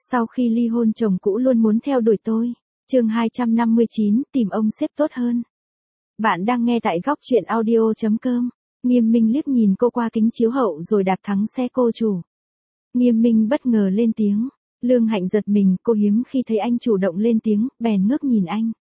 Sau khi ly hôn chồng cũ luôn muốn theo đuổi tôi. Chương 259, tìm ông sếp tốt hơn. Bạn đang nghe tại góc truyện audio.com. Nghiêm Minh liếc nhìn cô qua kính chiếu hậu rồi đạp thắng xe cô chủ. Nghiêm Minh bất ngờ lên tiếng. Lương Hạnh giật mình, cô hiếm khi thấy anh chủ động lên tiếng, bèn ngước nhìn anh.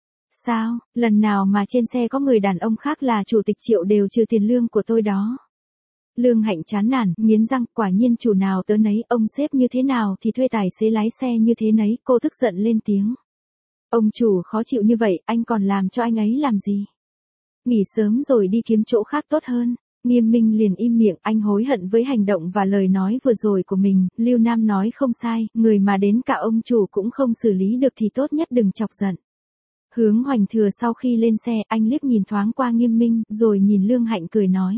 Sao, lần nào mà trên xe có người đàn ông khác là chủ tịch Triệu đều trừ tiền lương của tôi đó. Lương Hạnh chán nản, nghiến răng, quả nhiên chủ nào tớ nấy, ông sếp như thế nào thì thuê tài xế lái xe như thế nấy, cô tức giận lên tiếng. Ông chủ khó chịu như vậy, anh còn làm cho anh ấy làm gì? Nghỉ sớm rồi đi kiếm chỗ khác tốt hơn. Nghiêm Minh liền im miệng, anh hối hận với hành động và lời nói vừa rồi của mình, Lưu Nam nói không sai, người mà đến cả ông chủ cũng không xử lý được thì tốt nhất đừng chọc giận. Hướng Hoành Thừa sau khi lên xe, anh liếc nhìn thoáng qua Nghiêm Minh, rồi nhìn Lương Hạnh cười nói.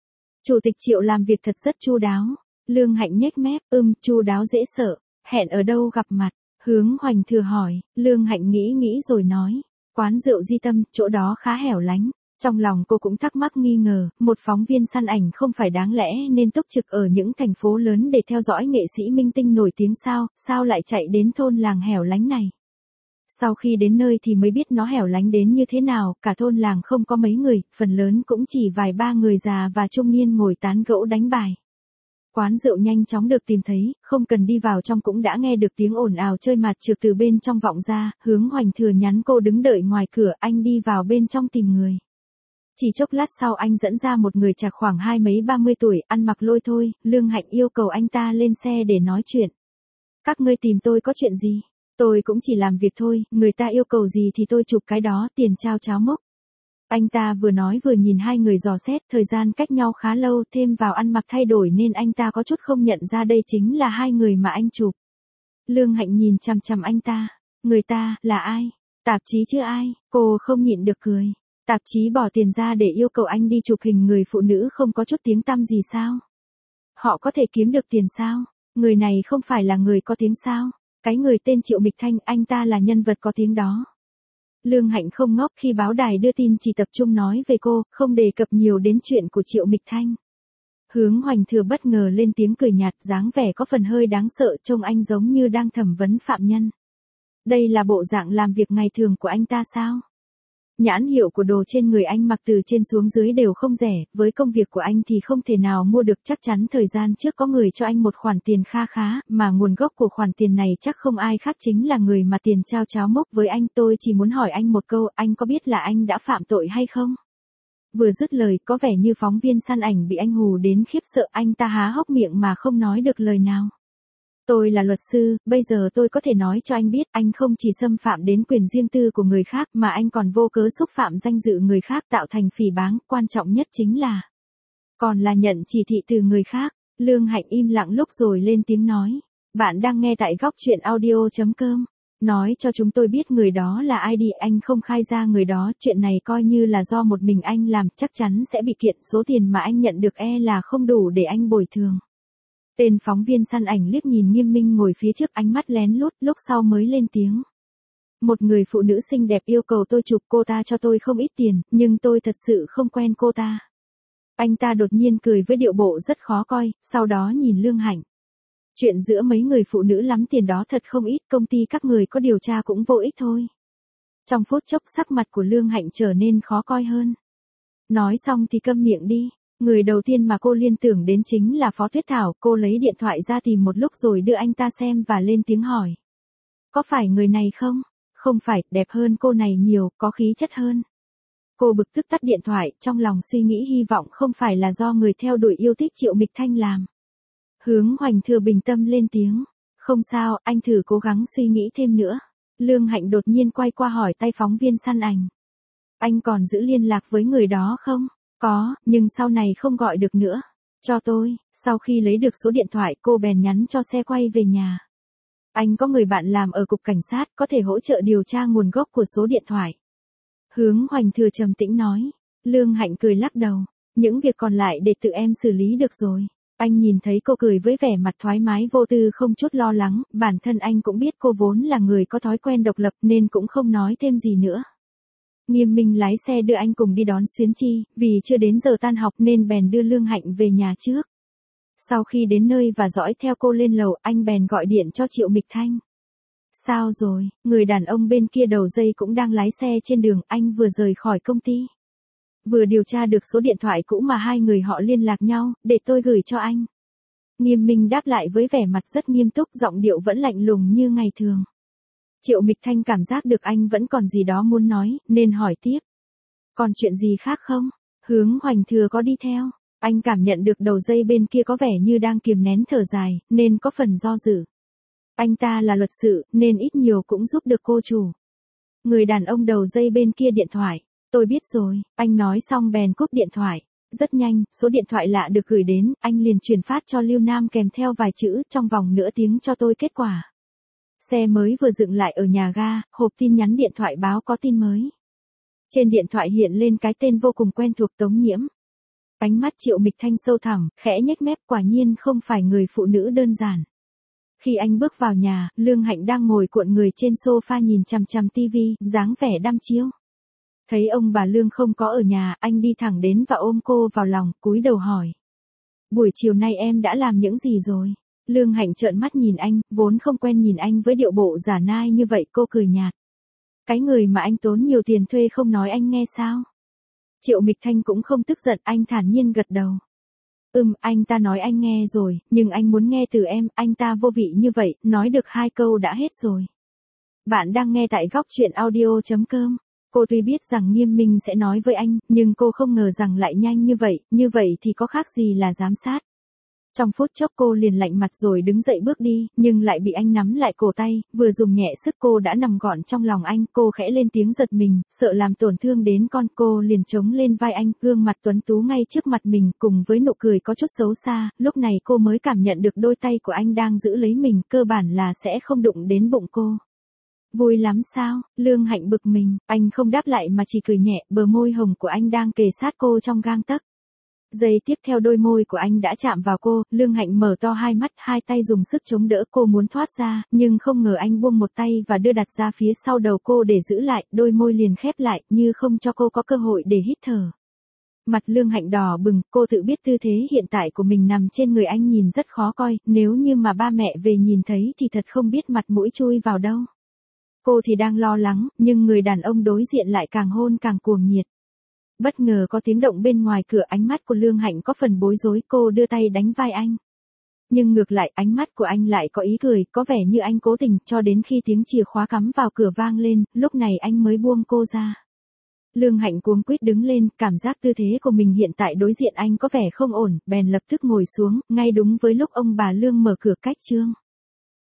Chủ tịch Triệu làm việc thật rất chu đáo. Lương Hạnh nhếch mép, chu đáo dễ sợ, hẹn ở đâu gặp mặt? Hướng Hoành Thừa hỏi, Lương Hạnh nghĩ rồi nói, quán rượu Di Tâm, chỗ đó khá hẻo lánh. Trong lòng cô cũng thắc mắc nghi ngờ, một phóng viên săn ảnh không phải đáng lẽ nên túc trực ở những thành phố lớn để theo dõi nghệ sĩ minh tinh nổi tiếng sao lại chạy đến thôn làng hẻo lánh này. Sau khi đến nơi thì mới biết nó hẻo lánh đến như thế nào, cả thôn làng không có mấy người, phần lớn cũng chỉ vài ba người già và trung niên ngồi tán gẫu đánh bài. Quán rượu nhanh chóng được tìm thấy, không cần đi vào trong cũng đã nghe được tiếng ồn ào chơi mạt trược từ bên trong vọng ra, Hướng Hoành Thừa nhắn cô đứng đợi ngoài cửa, anh đi vào bên trong tìm người. Chỉ chốc lát sau anh dẫn ra một người chạc khoảng 30 tuổi, ăn mặc lôi thôi, Lương Hạnh yêu cầu anh ta lên xe để nói chuyện. Các ngươi tìm tôi có chuyện gì? Tôi cũng chỉ làm việc thôi, người ta yêu cầu gì thì tôi chụp cái đó, tiền trao cháo mốc. Anh ta vừa nói vừa nhìn hai người dò xét, thời gian cách nhau khá lâu, thêm vào ăn mặc thay đổi nên anh ta có chút không nhận ra đây chính là hai người mà anh chụp. Lương Hạnh nhìn chằm chằm anh ta, người ta, là ai? Tạp chí chứ ai? Cô không nhịn được cười. Tạp chí bỏ tiền ra để yêu cầu anh đi chụp hình người phụ nữ không có chút tiếng tăm gì sao? Họ có thể kiếm được tiền sao? Người này không phải là người có tiếng sao? Cái người tên Triệu Mịch Thanh, anh ta là nhân vật có tiếng đó. Lương Hạnh không ngốc khi báo đài đưa tin chỉ tập trung nói về cô, không đề cập nhiều đến chuyện của Triệu Mịch Thanh. Hướng Hoành Thừa bất ngờ lên tiếng cười nhạt, dáng vẻ có phần hơi đáng sợ, trông anh giống như đang thẩm vấn phạm nhân. Đây là bộ dạng làm việc ngày thường của anh ta sao? Nhãn hiệu của đồ trên người anh mặc từ trên xuống dưới đều không rẻ, với công việc của anh thì không thể nào mua được, chắc chắn thời gian trước có người cho anh một khoản tiền kha khá, mà nguồn gốc của khoản tiền này chắc không ai khác chính là người mà tiền trao cháo mốc với anh. Tôi chỉ muốn hỏi anh một câu, anh có biết là anh đã phạm tội hay không? Vừa dứt lời, có vẻ như phóng viên săn ảnh bị anh hù đến khiếp sợ, anh ta há hốc miệng mà không nói được lời nào. Tôi là luật sư, bây giờ tôi có thể nói cho anh biết, anh không chỉ xâm phạm đến quyền riêng tư của người khác mà anh còn vô cớ xúc phạm danh dự người khác tạo thành phỉ báng, quan trọng nhất chính là còn là nhận chỉ thị từ người khác. Lương Hạnh im lặng lúc rồi lên tiếng nói, bạn đang nghe tại góc truyện audio.com. Nói cho chúng tôi biết người đó là ai đi, anh không khai ra người đó, chuyện này coi như là do một mình anh làm, chắc chắn sẽ bị kiện, số tiền mà anh nhận được là không đủ để anh bồi thường. Tên phóng viên săn ảnh liếc nhìn Nghiêm Minh ngồi phía trước, ánh mắt lén lút, lúc sau mới lên tiếng. Một người phụ nữ xinh đẹp yêu cầu tôi chụp, cô ta cho tôi không ít tiền, nhưng tôi thật sự không quen cô ta. Anh ta đột nhiên cười với điệu bộ rất khó coi, sau đó nhìn Lương Hạnh. Chuyện giữa mấy người phụ nữ lắm tiền đó thật không ít, công ty các người có điều tra cũng vô ích thôi. Trong phút chốc sắc mặt của Lương Hạnh trở nên khó coi hơn. Nói xong thì câm miệng đi. Người đầu tiên mà cô liên tưởng đến chính là Phó Tuyết Thảo, cô lấy điện thoại ra tìm một lúc rồi đưa anh ta xem và lên tiếng hỏi. Có phải người này không? Không phải, đẹp hơn cô này nhiều, có khí chất hơn. Cô bực tức tắt điện thoại, trong lòng suy nghĩ hy vọng không phải là do người theo đuổi yêu thích Triệu Mịch Thanh làm. Hướng Hoành Thừa bình tâm lên tiếng. Không sao, anh thử cố gắng suy nghĩ thêm nữa. Lương Hạnh đột nhiên quay qua hỏi tay phóng viên săn ảnh. Anh còn giữ liên lạc với người đó không? Có, nhưng sau này không gọi được nữa. Cho tôi. Sau khi lấy được số điện thoại, cô bèn nhắn cho xe quay về nhà. Anh có người bạn làm ở cục cảnh sát, có thể hỗ trợ điều tra nguồn gốc của số điện thoại. Hướng Hoành Thừa trầm tĩnh nói. Lương Hạnh cười lắc đầu. Những việc còn lại để tự em xử lý được rồi. Anh nhìn thấy cô cười với vẻ mặt thoải mái vô tư không chút lo lắng, bản thân anh cũng biết cô vốn là người có thói quen độc lập nên cũng không nói thêm gì nữa. Nghiêm Minh lái xe đưa anh cùng đi đón Xuyến Chi, vì chưa đến giờ tan học nên bèn đưa Lương Hạnh về nhà trước. Sau khi đến nơi và dõi theo cô lên lầu, anh bèn gọi điện cho Triệu Mịch Thanh. Sao rồi, người đàn ông bên kia đầu dây cũng đang lái xe trên đường, anh vừa rời khỏi công ty. Vừa điều tra được số điện thoại cũ mà hai người họ liên lạc nhau, để tôi gửi cho anh. Nghiêm Minh đáp lại với vẻ mặt rất nghiêm túc, giọng điệu vẫn lạnh lùng như ngày thường. Triệu Mịch Thanh cảm giác được anh vẫn còn gì đó muốn nói, nên hỏi tiếp. Còn chuyện gì khác không? Hướng Hoành Thừa có đi theo. Anh cảm nhận được đầu dây bên kia có vẻ như đang kiềm nén thở dài, nên có phần do dự. Anh ta là luật sư, nên ít nhiều cũng giúp được cô chủ. Người đàn ông đầu dây bên kia điện thoại. Tôi biết rồi, anh nói xong bèn cúp điện thoại. Rất nhanh, số điện thoại lạ được gửi đến, anh liền truyền phát cho Lưu Nam kèm theo vài chữ, trong vòng nửa tiếng cho tôi kết quả. Xe mới vừa dựng lại ở nhà ga, hộp tin nhắn điện thoại báo có tin mới. Trên điện thoại hiện lên cái tên vô cùng quen thuộc, Tống Nhiễm. Ánh mắt Triệu Mịch Thanh sâu thẳm, khẽ nhếch mép, quả nhiên không phải người phụ nữ đơn giản. Khi anh bước vào nhà, Lương Hạnh đang ngồi cuộn người trên sofa nhìn chằm chằm tivi, dáng vẻ đăm chiêu. Thấy ông bà Lương không có ở nhà, anh đi thẳng đến và ôm cô vào lòng, cúi đầu hỏi. Buổi chiều nay em đã làm những gì rồi? Lương Hạnh trợn mắt nhìn anh, vốn không quen nhìn anh với điệu bộ giả nai như vậy, cô cười nhạt. Cái người mà anh tốn nhiều tiền thuê không nói anh nghe sao? Triệu Mịch Thanh cũng không tức giận, anh thản nhiên gật đầu. Anh ta nói anh nghe rồi, nhưng anh muốn nghe từ em, anh ta vô vị như vậy, nói được 2 câu đã hết rồi. Bạn đang nghe tại góc truyện audio.com. Cô tuy biết rằng Nghiêm Minh sẽ nói với anh, nhưng cô không ngờ rằng lại nhanh như vậy thì có khác gì là giám sát. Trong phút chốc cô liền lạnh mặt rồi đứng dậy bước đi, nhưng lại bị anh nắm lại cổ tay, vừa dùng nhẹ sức cô đã nằm gọn trong lòng anh, cô khẽ lên tiếng giật mình, sợ làm tổn thương đến con, cô liền chống lên vai anh, gương mặt tuấn tú ngay trước mặt mình, cùng với nụ cười có chút xấu xa, lúc này cô mới cảm nhận được đôi tay của anh đang giữ lấy mình, cơ bản là sẽ không đụng đến bụng cô. Vui lắm sao? Lương Hạnh bực mình, anh không đáp lại mà chỉ cười nhẹ, bờ môi hồng của anh đang kề sát cô trong gang tấc. Giây tiếp theo đôi môi của anh đã chạm vào cô, Lương Hạnh mở to hai mắt, hai tay dùng sức chống đỡ, cô muốn thoát ra, nhưng không ngờ anh buông một tay và đưa đặt ra phía sau đầu cô để giữ lại, đôi môi liền khép lại, như không cho cô có cơ hội để hít thở. Mặt Lương Hạnh đỏ bừng, cô tự biết tư thế hiện tại của mình nằm trên người anh nhìn rất khó coi, nếu như mà ba mẹ về nhìn thấy thì thật không biết mặt mũi chui vào đâu. Cô thì đang lo lắng, nhưng người đàn ông đối diện lại càng hôn càng cuồng nhiệt. Bất ngờ có tiếng động bên ngoài cửa, ánh mắt của Lương Hạnh có phần bối rối, cô đưa tay đánh vai anh. Nhưng ngược lại, ánh mắt của anh lại có ý cười, có vẻ như anh cố tình, cho đến khi tiếng chìa khóa cắm vào cửa vang lên, lúc này anh mới buông cô ra. Lương Hạnh cuống quýt đứng lên, cảm giác tư thế của mình hiện tại đối diện anh có vẻ không ổn, bèn lập tức ngồi xuống, ngay đúng với lúc ông bà Lương mở cửa cách trương.